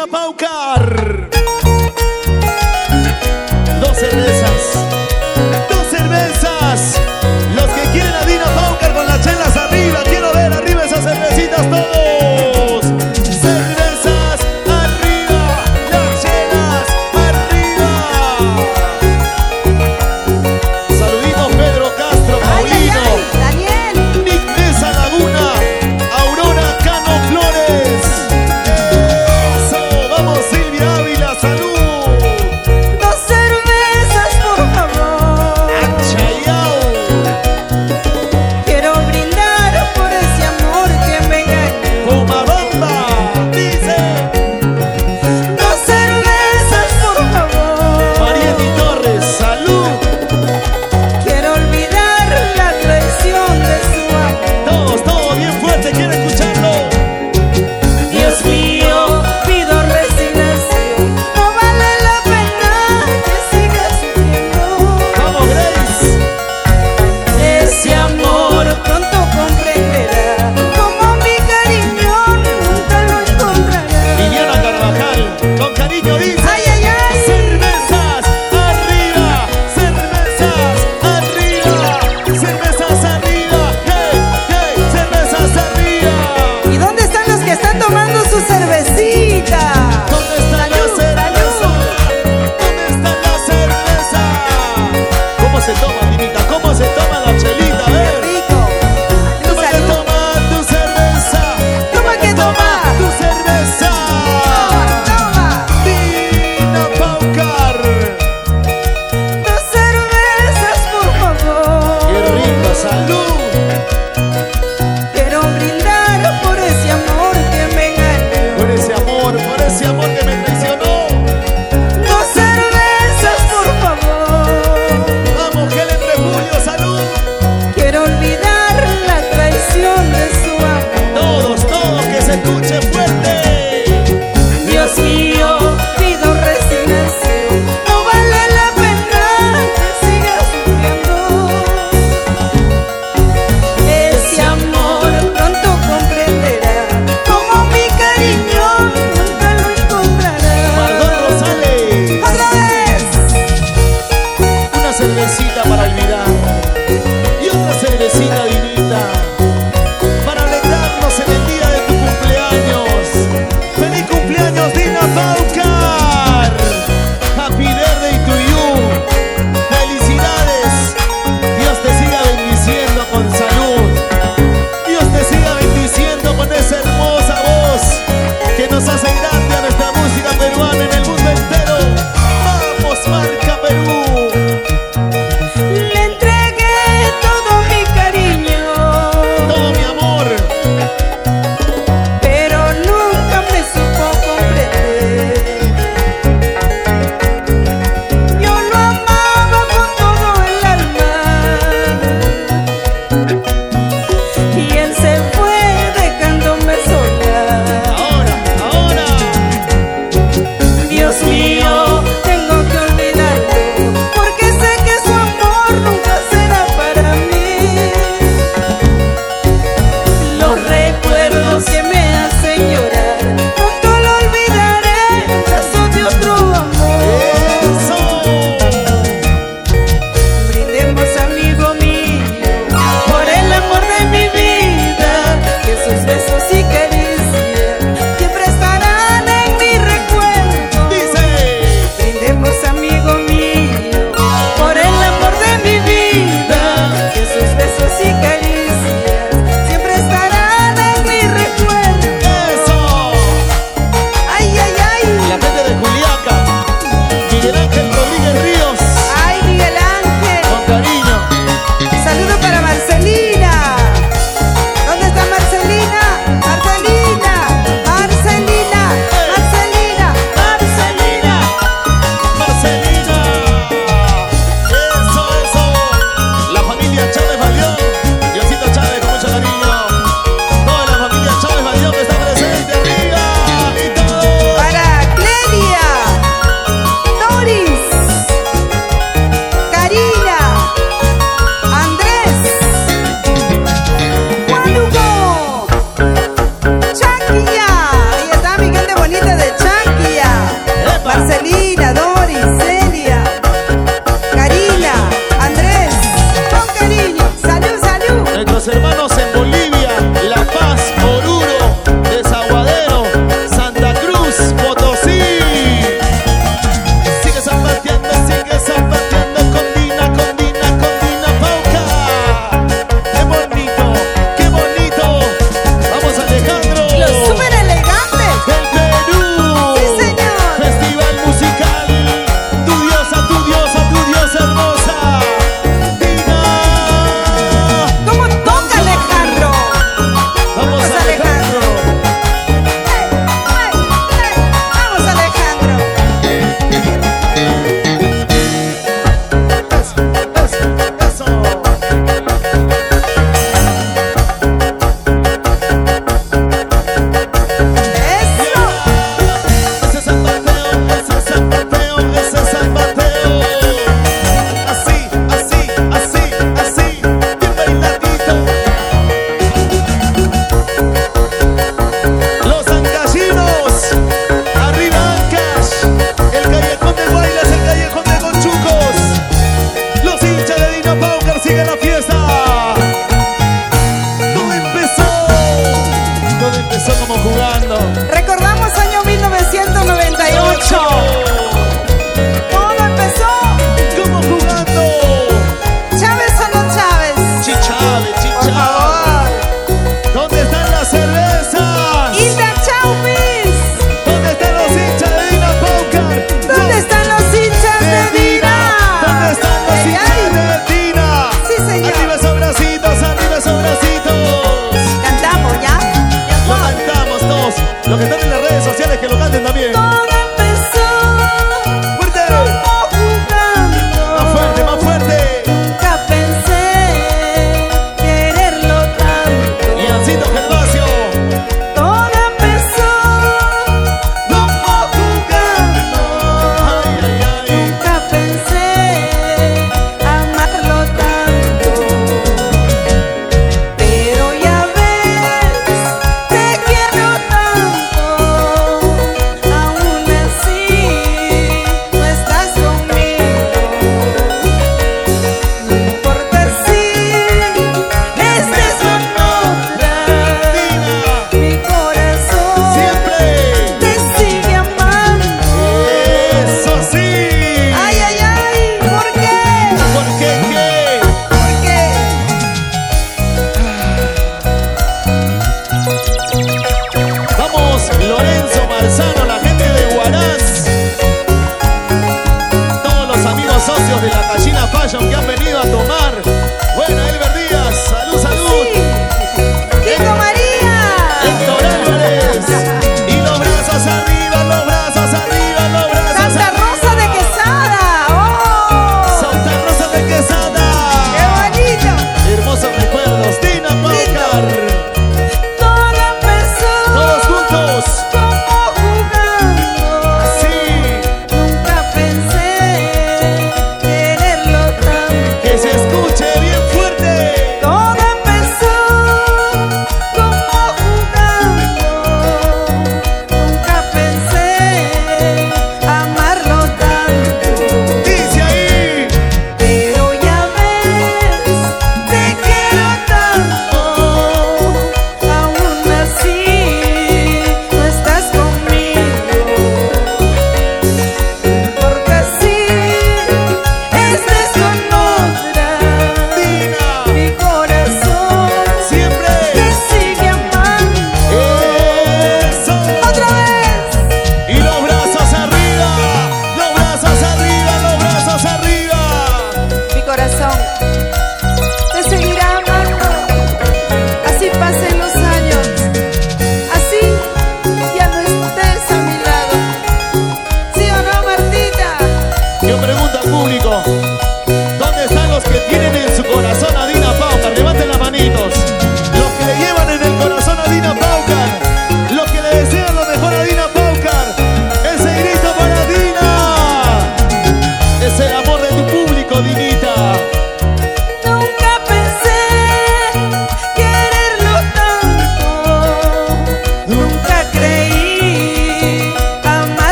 Dina Paucar. Dos cervezas. Los que quieren a Dina Paucar con las chelas arriba, quiero ver arriba esas cervecitas todos. Cervezas arriba, las chelas arriba. Saluditos Pedro Castro, Paulino, Daniel, Nick Mesa Laguna, Aurora Cano Flores. Eso, vamos Silvia Ávila, salud. dos cervezas por favor. Achayao. Quiero brindar por ese amor que me engañó. Pomabamba, dice Dos cervezas por favor. Mariety Torres, salud. Quiero olvidar la traición de su amor. Todos bien fuerte, quiero escucharlo. Dios mío, pido resignación. No vale la pena que sigas sufriendo. Vamos Grace. Ese amor pronto comprenderá. Como mi cariño nunca lo encontrará. Liliana Carvajal, con cariño dice. Ay, ay, ay. Cervezas arriba, cervezas arriba, cervezas arriba, hey, hey, cervezas arriba. ¿Y dónde están los que están tomando su cervecita? ¿Dónde está la Salud, cerveza? ¿Dónde está la cerveza? ¿Cómo se toma, Dinita? ¿Cómo se toma la chelita? Qué rico. Toma que Salud. toma tu cerveza. Toma que toma. Tu cerveza. Toma. Dina Paucar. Dos cervezas, por favor. Qué rico, salud. Quiero brindar por ese amor que me engañó. Por ese amor, por ese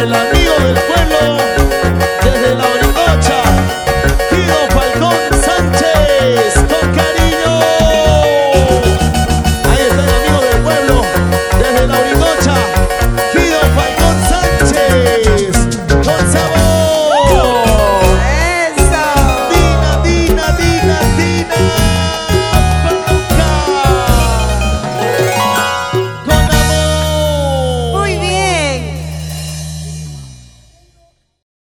de la